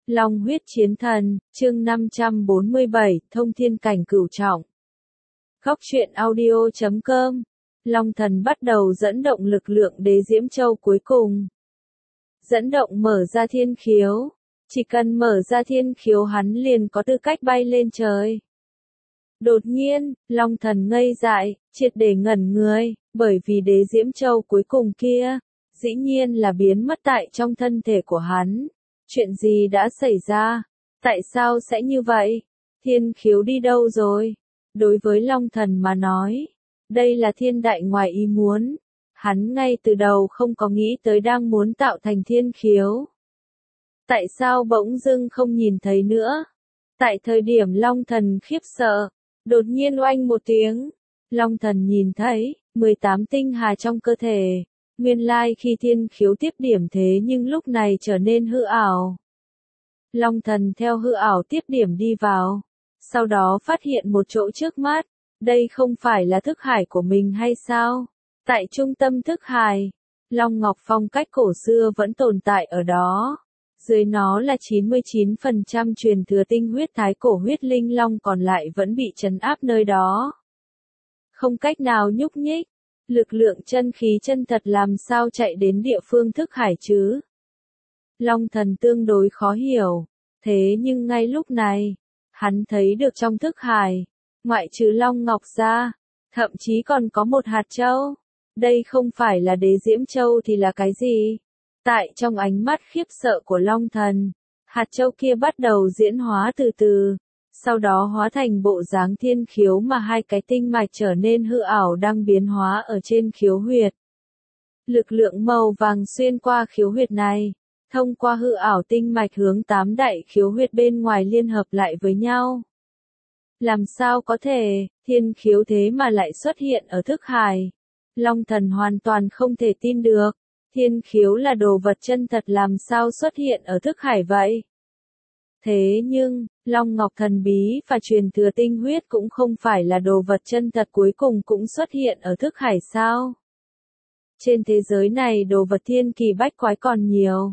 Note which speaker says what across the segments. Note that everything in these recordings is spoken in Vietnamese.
Speaker 1: Long huyết chiến thần, chương 547, thông thiên cảnh cửu trọng. Góc truyện audio.com. Long thần bắt đầu dẫn động lực lượng đế diễm châu cuối cùng. Dẫn động mở ra thiên khiếu. Chỉ cần mở ra thiên khiếu hắn liền có tư cách bay lên trời. Đột nhiên, Long thần ngây dại, triệt để ngẩn người, bởi vì đế diễm châu cuối cùng kia, dĩ nhiên là biến mất tại trong thân thể của hắn. Chuyện gì đã xảy ra? Tại sao sẽ như vậy? Thiên khiếu đi đâu rồi? Đối với Long thần mà nói, đây là thiên đại ngoài ý muốn. Hắn ngay từ đầu không có nghĩ tới đang muốn tạo thành thiên khiếu. Tại sao bỗng dưng không nhìn thấy nữa? Tại thời điểm Long thần khiếp sợ, đột nhiên oanh một tiếng, Long thần nhìn thấy 18 tinh hà trong cơ thể. Nguyên lai khi thiên khiếu tiếp điểm thế nhưng lúc này trở nên hư ảo. Long thần theo hư ảo tiếp điểm đi vào. Sau đó phát hiện một chỗ trước mắt. Đây không phải là thức hải của mình hay sao? Tại trung tâm thức hải, Long Ngọc phong cách cổ xưa vẫn tồn tại ở đó. Dưới nó là 99% truyền thừa tinh huyết thái cổ huyết linh long còn lại vẫn bị trấn áp nơi đó. Không cách nào nhúc nhích. Lực lượng chân khí chân thật làm sao chạy đến địa phương thức hải chứ? Long thần tương đối khó hiểu. Thế nhưng ngay lúc này, hắn thấy được trong thức hải, ngoại trừ Long Ngọc ra, thậm chí còn có một hạt châu. Đây không phải là đế diễm châu thì là cái gì? Tại trong ánh mắt khiếp sợ của Long thần, hạt châu kia bắt đầu diễn hóa từ từ. Sau đó hóa thành bộ dáng thiên khiếu mà hai cái tinh mạch trở nên hư ảo đang biến hóa ở trên khiếu huyệt. Lực lượng màu vàng xuyên qua khiếu huyệt này, thông qua hư ảo tinh mạch hướng 8 đại khiếu huyệt bên ngoài liên hợp lại với nhau. Làm sao có thể, thiên khiếu thế mà lại xuất hiện ở thức hải? Long thần hoàn toàn không thể tin được, thiên khiếu là đồ vật chân thật làm sao xuất hiện ở thức hải vậy? Thế nhưng, Long Ngọc thần bí và truyền thừa tinh huyết cũng không phải là đồ vật chân thật cuối cùng cũng xuất hiện ở thức hải sao? Trên thế giới này đồ vật thiên kỳ bách quái còn nhiều.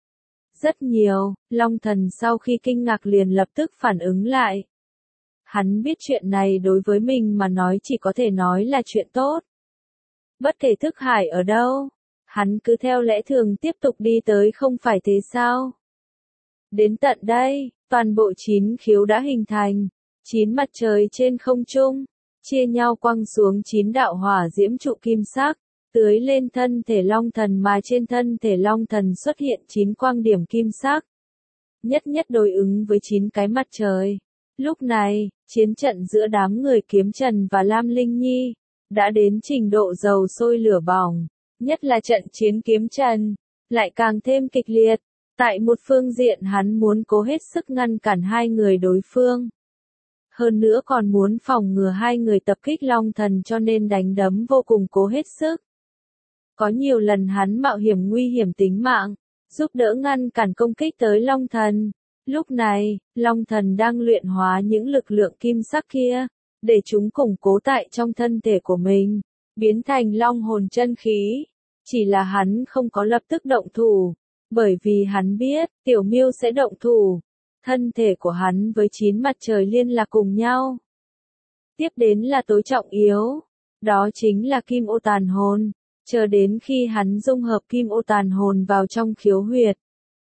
Speaker 1: Rất nhiều, Long thần sau khi kinh ngạc liền lập tức phản ứng lại. Hắn biết chuyện này đối với mình mà nói chỉ có thể nói là chuyện tốt. Bất kể thức hải ở đâu, hắn cứ theo lẽ thường tiếp tục đi tới không phải thế sao? Đến tận đây, toàn bộ 9 khiếu đã hình thành, 9 mặt trời trên không trung, chia nhau quăng xuống 9 đạo hỏa diễm trụ kim sắc, tưới lên thân thể Long thần mà trên thân thể Long thần xuất hiện 9 quang điểm kim sắc. Nhất nhất đối ứng với 9 cái mặt trời. Lúc này, chiến trận giữa đám người Kiếm Trần và Lam Linh Nhi, đã đến trình độ dầu sôi lửa bỏng, nhất là trận chiến Kiếm Trần, lại càng thêm kịch liệt. Tại một phương diện hắn muốn cố hết sức ngăn cản hai người đối phương. Hơn nữa còn muốn phòng ngừa hai người tập kích Long thần cho nên đánh đấm vô cùng cố hết sức. Có nhiều lần hắn mạo hiểm nguy hiểm tính mạng, giúp đỡ ngăn cản công kích tới Long thần. Lúc này, Long thần đang luyện hóa những lực lượng kim sắc kia, để chúng củng cố tại trong thân thể của mình, biến thành long hồn chân khí. Chỉ là hắn không có lập tức động thủ. Bởi vì hắn biết, Tiểu Miêu sẽ động thủ. Thân thể của hắn với 9 mặt trời liên lạc cùng nhau. Tiếp đến là tối trọng yếu. Đó chính là kim ô tàn hồn. Chờ đến khi hắn dung hợp kim ô tàn hồn vào trong khiếu huyệt,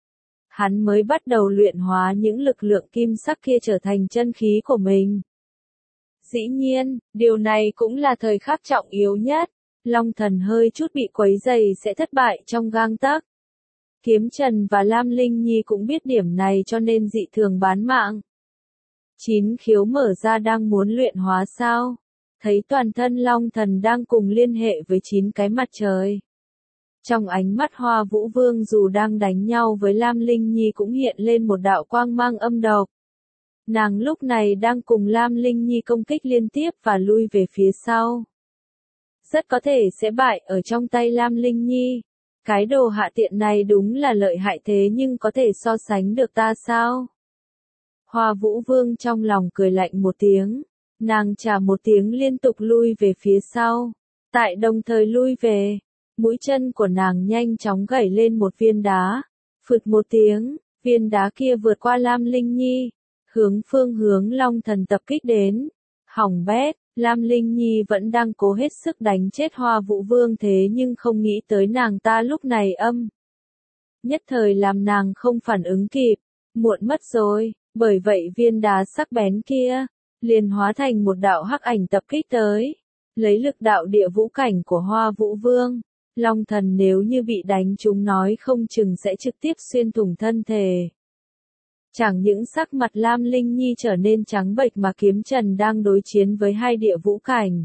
Speaker 1: hắn mới bắt đầu luyện hóa những lực lượng kim sắc kia trở thành chân khí của mình. Dĩ nhiên, điều này cũng là thời khắc trọng yếu nhất. Long thần hơi chút bị quấy rầy sẽ thất bại trong gang tấc. Kiếm Trần và Lam Linh Nhi cũng biết điểm này cho nên dị thường bán mạng. 9 khiếu mở ra đang muốn luyện hóa sao? Thấy toàn thân Long thần đang cùng liên hệ với 9 cái mặt trời. Trong ánh mắt Hoa Vũ Vương dù đang đánh nhau với Lam Linh Nhi cũng hiện lên một đạo quang mang âm độc. Nàng lúc này đang cùng Lam Linh Nhi công kích liên tiếp và lui về phía sau. Rất có thể sẽ bại ở trong tay Lam Linh Nhi. Cái đồ hạ tiện này đúng là lợi hại thế nhưng có thể so sánh được ta sao? Hoa Vũ Vương trong lòng cười lạnh một tiếng. Nàng chà một tiếng liên tục lui về phía sau. Tại đồng thời lui về, mũi chân của nàng nhanh chóng gảy lên một viên đá. Phụt một tiếng, viên đá kia vượt qua Lam Linh Nhi, hướng phương hướng Long Thần tập kích đến. Hỏng bét, Lam Linh Nhi vẫn đang cố hết sức đánh chết Hoa Vũ Vương thế nhưng không nghĩ tới nàng ta lúc này nhất thời làm nàng không phản ứng kịp, muộn mất rồi, bởi vậy viên đá sắc bén kia, liền hóa thành một đạo hắc ảnh tập kích tới, lấy lực đạo địa vũ cảnh của Hoa Vũ Vương. Long Thần nếu như bị đánh trúng nói không chừng sẽ trực tiếp xuyên thủng thân thể. Chẳng những sắc mặt Lam Linh Nhi trở nên trắng bệch mà Kiếm Trần đang đối chiến với hai địa vũ cảnh.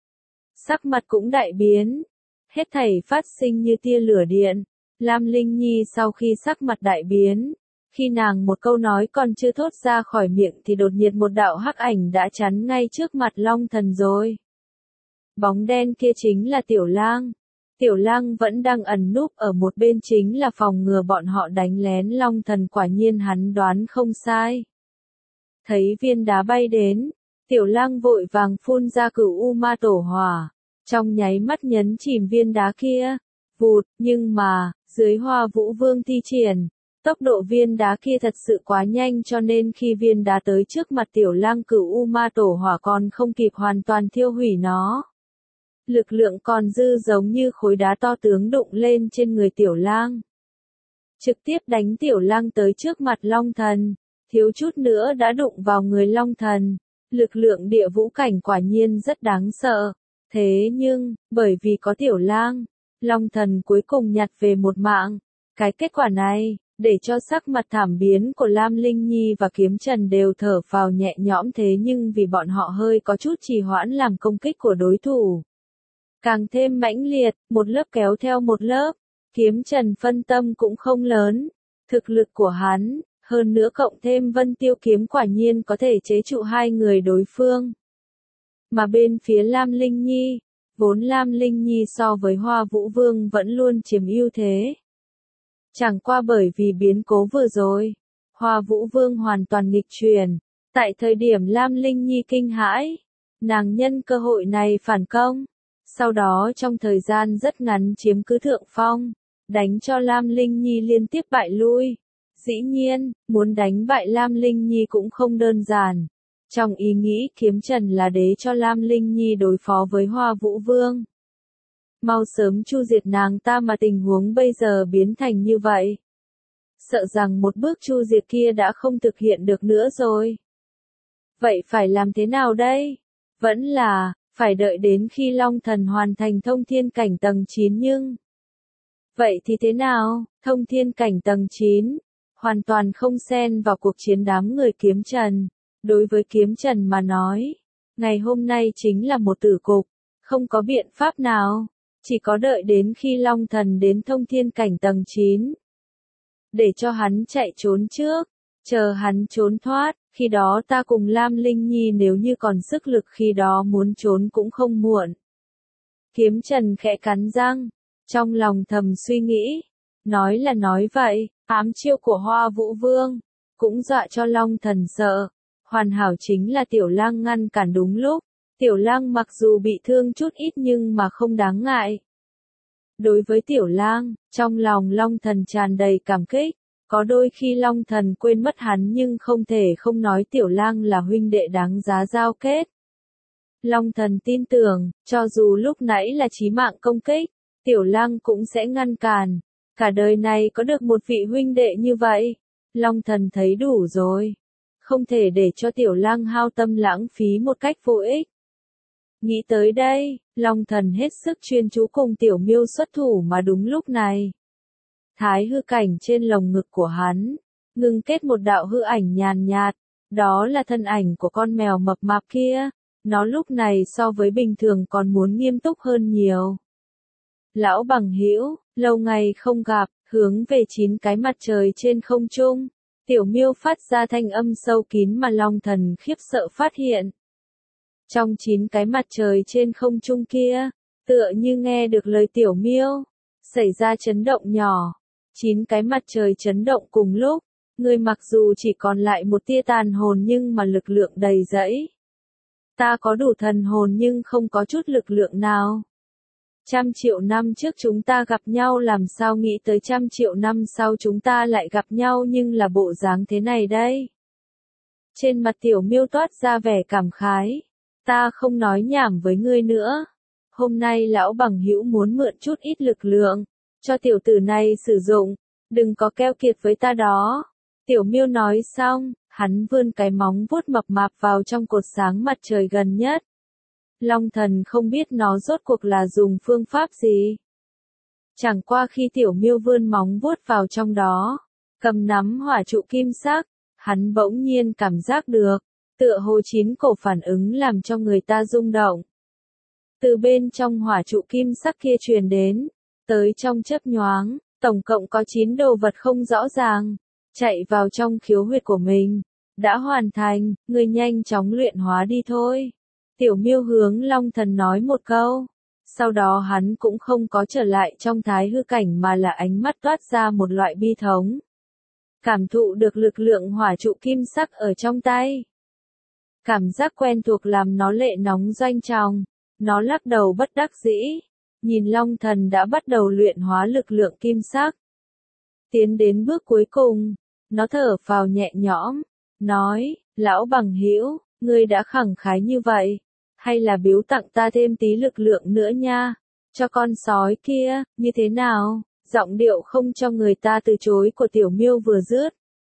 Speaker 1: Sắc mặt cũng đại biến, hết thảy phát sinh như tia lửa điện. Lam Linh Nhi sau khi sắc mặt đại biến, khi nàng một câu nói còn chưa thốt ra khỏi miệng thì đột nhiên một đạo hắc ảnh đã chắn ngay trước mặt Long Thần rồi. Bóng đen kia chính là Tiểu Lang. Tiểu Lang vẫn đang ẩn núp ở một bên chính là phòng ngừa bọn họ đánh lén Long Thần, quả nhiên hắn đoán không sai. Thấy viên đá bay đến, Tiểu Lang vội vàng phun ra Cửu U Ma Tổ Hỏa, trong nháy mắt nhấn chìm viên đá kia. Vụt, nhưng mà, dưới Hoa Vũ Vương thi triển, tốc độ viên đá kia thật sự quá nhanh cho nên khi viên đá tới trước mặt Tiểu Lang Cửu U Ma Tổ Hỏa còn không kịp hoàn toàn thiêu hủy nó. Lực lượng còn dư giống như khối đá to tướng đụng lên trên người Tiểu Lang. Trực tiếp đánh Tiểu Lang tới trước mặt Long Thần, thiếu chút nữa đã đụng vào người Long Thần. Lực lượng địa vũ cảnh quả nhiên rất đáng sợ. Thế nhưng, bởi vì có Tiểu Lang, Long Thần cuối cùng nhặt về một mạng. Cái kết quả này, để cho sắc mặt thảm biến của Lam Linh Nhi và Kiếm Trần đều thở phào nhẹ nhõm, thế nhưng vì bọn họ hơi có chút trì hoãn làm công kích của đối thủ càng thêm mãnh liệt, một lớp kéo theo một lớp. Kiếm Trần phân tâm cũng không lớn, thực lực của hắn, hơn nữa cộng thêm Vân Tiêu kiếm quả nhiên có thể chế trụ hai người đối phương. Mà bên phía Lam Linh Nhi, vốn Lam Linh Nhi so với Hoa Vũ Vương vẫn luôn chiếm ưu thế. Chẳng qua bởi vì biến cố vừa rồi, Hoa Vũ Vương hoàn toàn nghịch chuyển. Tại thời điểm Lam Linh Nhi kinh hãi, nàng nhân cơ hội này phản công. Sau đó trong thời gian rất ngắn chiếm cứ thượng phong, đánh cho Lam Linh Nhi liên tiếp bại lui. Dĩ nhiên, muốn đánh bại Lam Linh Nhi cũng không đơn giản. Trong ý nghĩ Kiếm Trần là để cho Lam Linh Nhi đối phó với Hoa Vũ Vương. Mau sớm chu diệt nàng ta mà tình huống bây giờ biến thành như vậy. Sợ rằng một bước chu diệt kia đã không thực hiện được nữa rồi. Vậy phải làm thế nào đây? Vẫn là phải đợi đến khi Long Thần hoàn thành thông thiên cảnh tầng 9 nhưng. Vậy thì thế nào? Thông thiên cảnh tầng 9, hoàn toàn không xen vào cuộc chiến đám người Kiếm Trần. Đối với Kiếm Trần mà nói, ngày hôm nay chính là một tử cục, không có biện pháp nào, chỉ có đợi đến khi Long Thần đến thông thiên cảnh tầng 9. Để cho hắn chạy trốn trước, chờ hắn trốn thoát. Khi đó ta cùng Lam Linh Nhi nếu như còn sức lực khi đó muốn trốn cũng không muộn. Kiếm Trần khẽ cắn răng, trong lòng thầm suy nghĩ, nói là nói vậy, ám chiêu của Hoa Vũ Vương, cũng dọa cho Long Thần sợ. Hoàn hảo chính là Tiểu Lang ngăn cản đúng lúc, Tiểu Lang mặc dù bị thương chút ít nhưng mà không đáng ngại. Đối với Tiểu Lang, trong lòng Long Thần tràn đầy cảm kích. Có đôi khi Long Thần quên mất hắn nhưng không thể không nói Tiểu Lang là huynh đệ đáng giá giao kết. Long Thần tin tưởng, cho dù lúc nãy là chí mạng công kích, Tiểu Lang cũng sẽ ngăn cản. Cả đời này có được một vị huynh đệ như vậy, Long Thần thấy đủ rồi. Không thể để cho Tiểu Lang hao tâm lãng phí một cách vô ích. Nghĩ tới đây, Long Thần hết sức chuyên chú cùng Tiểu Miêu xuất thủ mà đúng lúc này. Thái hư cảnh trên lồng ngực của hắn, ngưng kết một đạo hư ảnh nhàn nhạt, đó là thân ảnh của con mèo mập mạp kia, nó lúc này so với bình thường còn muốn nghiêm túc hơn nhiều. Lão bằng hữu, lâu ngày không gặp, hướng về 9 cái mặt trời trên không trung, Tiểu Miêu phát ra thanh âm sâu kín mà Long Thần khiếp sợ phát hiện. Trong 9 cái mặt trời trên không trung kia, tựa như nghe được lời Tiểu Miêu, xảy ra chấn động nhỏ. 9 cái mặt trời chấn động cùng lúc, người mặc dù chỉ còn lại một tia tàn hồn nhưng mà lực lượng đầy dẫy. Ta có đủ thần hồn nhưng không có chút lực lượng nào. 100 triệu năm trước chúng ta gặp nhau làm sao nghĩ tới 100 triệu năm sau chúng ta lại gặp nhau nhưng là bộ dáng thế này đây. Trên mặt Tiểu Miêu toát ra vẻ cảm khái. Ta không nói nhảm với ngươi nữa. Hôm nay lão bằng hữu muốn mượn chút ít lực lượng, cho tiểu tử này sử dụng, đừng có keo kiệt với ta đó. Tiểu Miêu nói xong, hắn vươn cái móng vuốt mập mạp vào trong cột sáng mặt trời gần nhất. Long Thần không biết nó rốt cuộc là dùng phương pháp gì. Chẳng qua khi Tiểu Miêu vươn móng vuốt vào trong đó, cầm nắm hỏa trụ kim sắc, hắn bỗng nhiên cảm giác được, tựa hồ chín cổ phản ứng làm cho người ta rung động. Từ bên trong hỏa trụ kim sắc kia truyền đến, tới trong chớp nhoáng, tổng cộng có 9 đồ vật không rõ ràng, chạy vào trong khiếu huyệt của mình. Đã hoàn thành, ngươi nhanh chóng luyện hóa đi thôi. Tiểu Miêu hướng Long Thần nói một câu. Sau đó hắn cũng không có trở lại trong thái hư cảnh mà là ánh mắt toát ra một loại bi thống. Cảm thụ được lực lượng hỏa trụ kim sắc ở trong tay. Cảm giác quen thuộc làm nó lệ nóng doanh tròng. Nó lắc đầu bất đắc dĩ. Nhìn Long Thần đã bắt đầu luyện hóa lực lượng kim sắc. Tiến đến bước cuối cùng. Nó thở phào nhẹ nhõm. Nói, lão bằng hữu, ngươi đã khẳng khái như vậy. Hay là biếu tặng ta thêm tí lực lượng nữa nha. Cho con sói kia, như thế nào? Giọng điệu không cho người ta từ chối của Tiểu Miêu vừa dứt.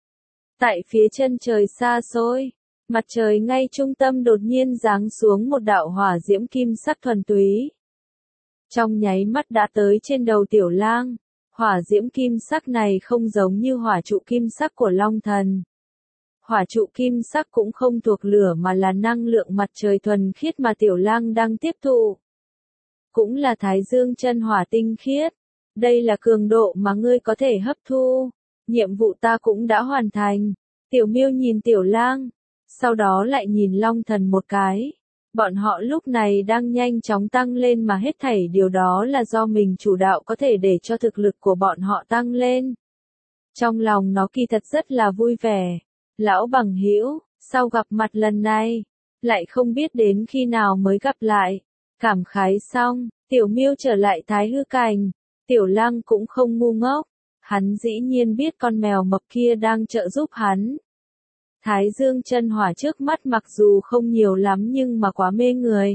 Speaker 1: Tại phía chân trời xa xôi, mặt trời ngay trung tâm đột nhiên giáng xuống một đạo hỏa diễm kim sắc thuần túy. Trong nháy mắt đã tới trên đầu Tiểu Lang, hỏa diễm kim sắc này không giống như hỏa trụ kim sắc của Long Thần. Hỏa trụ kim sắc cũng không thuộc lửa mà là năng lượng mặt trời thuần khiết mà Tiểu Lang đang tiếp thụ. Cũng là Thái Dương chân hỏa tinh khiết. Đây là cường độ mà ngươi có thể hấp thu. Nhiệm vụ ta cũng đã hoàn thành. Tiểu Miêu nhìn Tiểu Lang, sau đó lại nhìn Long Thần một cái. Bọn họ lúc này đang nhanh chóng tăng lên mà hết thảy điều đó là do mình chủ đạo có thể để cho thực lực của bọn họ tăng lên. Trong lòng nó kỳ thật rất là vui vẻ. Lão bằng hữu, sau gặp mặt lần này, lại không biết đến khi nào mới gặp lại. Cảm khái xong, Tiểu Miêu trở lại thái hư cảnh. Tiểu Lang cũng không ngu ngốc. Hắn dĩ nhiên biết con mèo mập kia đang trợ giúp hắn. Thái Dương chân hỏa trước mắt mặc dù không nhiều lắm nhưng mà quá mê người.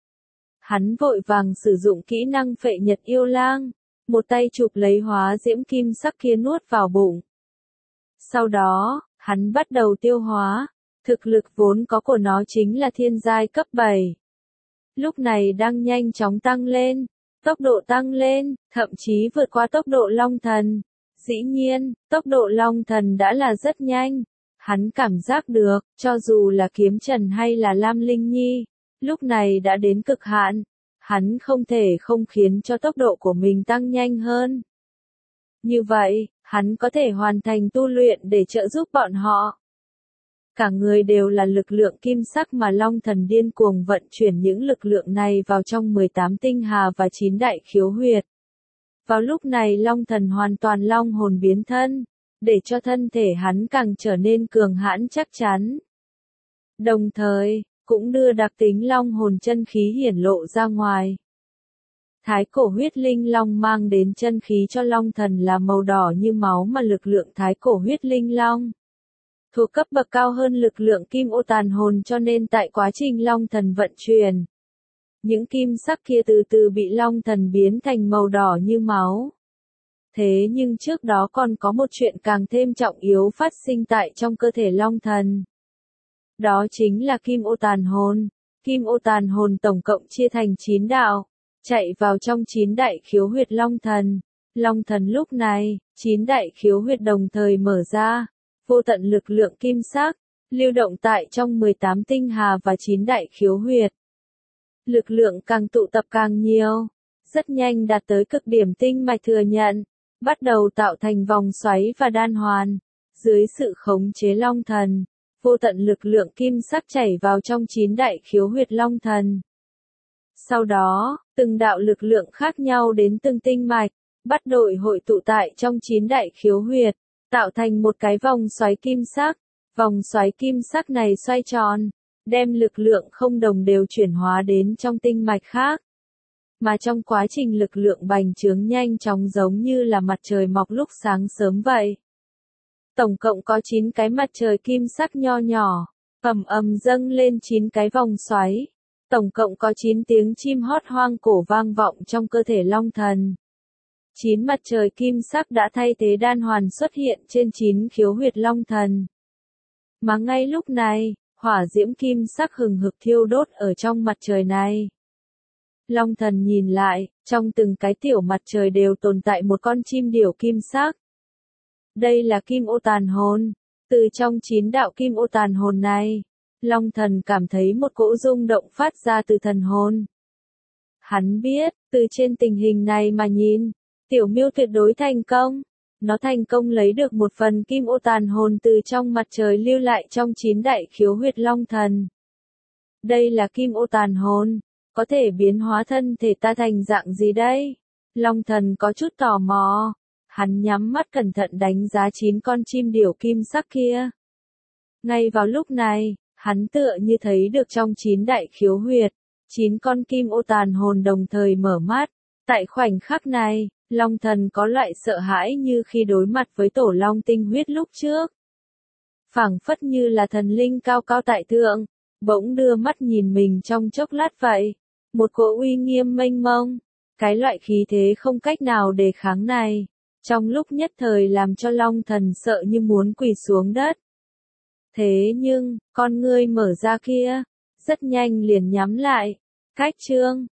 Speaker 1: Hắn vội vàng sử dụng kỹ năng phệ nhật yêu lang. Một tay chụp lấy hóa diễm kim sắc kia nuốt vào bụng. Sau đó, hắn bắt đầu tiêu hóa. Thực lực vốn có của nó chính là thiên giai cấp 7. Lúc này đang nhanh chóng tăng lên. Tốc độ tăng lên, thậm chí vượt qua tốc độ Long Thần. Dĩ nhiên, tốc độ Long Thần đã là rất nhanh. Hắn cảm giác được, cho dù là Kiếm Trần hay là Lam Linh Nhi, lúc này đã đến cực hạn. Hắn không thể không khiến cho tốc độ của mình tăng nhanh hơn. Như vậy, hắn có thể hoàn thành tu luyện để trợ giúp bọn họ. Cả người đều là lực lượng kim sắc mà Long Thần điên cuồng vận chuyển những lực lượng này vào trong 18 tinh hà và 9 đại khiếu huyệt. Vào lúc này Long Thần hoàn toàn long hồn biến thân, để cho thân thể hắn càng trở nên cường hãn chắc chắn. Đồng thời, cũng đưa đặc tính long hồn chân khí hiển lộ ra ngoài. Thái cổ huyết linh long mang đến chân khí cho Long Thần là màu đỏ như máu mà lực lượng thái cổ huyết linh long thuộc cấp bậc cao hơn lực lượng kim ô tàn hồn cho nên tại quá trình Long Thần vận chuyển, những kim sắc kia từ từ bị Long Thần biến thành màu đỏ như máu. Thế nhưng trước đó còn có một chuyện càng thêm trọng yếu phát sinh tại trong cơ thể Long Thần. Đó chính là kim ô tàn hồn. Kim ô tàn hồn tổng cộng chia thành 9 đạo, chạy vào trong 9 đại khiếu huyệt Long Thần. Long Thần lúc này, 9 đại khiếu huyệt đồng thời mở ra. Vô tận lực lượng kim sắc, lưu động tại trong 18 tinh hà và 9 đại khiếu huyệt. Lực lượng càng tụ tập càng nhiều, rất nhanh đạt tới cực điểm tinh mạch thừa nhận, bắt đầu tạo thành vòng xoáy và đan hoàn. Dưới sự khống chế Long Thần, vô tận lực lượng kim sắc chảy vào trong 9 đại khiếu huyệt Long Thần. Sau đó, từng đạo lực lượng khác nhau đến từng tinh mạch, bắt đội hội tụ tại trong 9 đại khiếu huyệt, tạo thành một cái vòng xoáy kim sắc. Vòng xoáy kim sắc này xoay tròn, đem lực lượng không đồng đều chuyển hóa đến trong tinh mạch khác. Mà trong quá trình lực lượng bành trướng nhanh chóng giống như là mặt trời mọc lúc sáng sớm vậy. Tổng cộng có 9 cái mặt trời kim sắc nho nhỏ, ầm ầm dâng lên 9 cái vòng xoáy. Tổng cộng có 9 tiếng chim hót hoang cổ vang vọng trong cơ thể Long Thần. 9 mặt trời kim sắc đã thay thế đan hoàn xuất hiện trên 9 khiếu huyệt Long Thần. Mà ngay lúc này, hỏa diễm kim sắc hừng hực thiêu đốt ở trong mặt trời này. Long Thần nhìn lại, trong từng cái tiểu mặt trời đều tồn tại một con chim điểu kim sắc. Đây là kim ô tàn hồn. Từ trong 9 đạo kim ô tàn hồn này, Long Thần cảm thấy một cỗ rung động phát ra từ thần hồn. Hắn biết, từ trên tình hình này mà nhìn, Tiểu Miêu tuyệt đối thành công. Nó thành công lấy được một phần kim ô tàn hồn từ trong mặt trời lưu lại trong 9 đại khiếu huyệt Long Thần. Đây là kim ô tàn hồn, có thể biến hóa thân thể ta thành dạng gì đây? Long Thần có chút tò mò. Hắn nhắm mắt cẩn thận đánh giá 9 con chim điểu kim sắc kia. Ngay vào lúc này, hắn tựa như thấy được trong 9 đại khiếu huyệt, 9 con kim ô tàn hồn đồng thời mở mắt. Tại khoảnh khắc này, Long Thần có loại sợ hãi như khi đối mặt với tổ long tinh huyết lúc trước. Phảng phất như là thần linh cao cao tại thượng, bỗng đưa mắt nhìn mình trong chốc lát vậy. Một cỗ uy nghiêm mênh mông, cái loại khí thế không cách nào đề kháng này, trong lúc nhất thời làm cho Long Thần sợ như muốn quỳ xuống đất. Thế nhưng, con ngươi mở ra kia, rất nhanh liền nhắm lại. Cách chương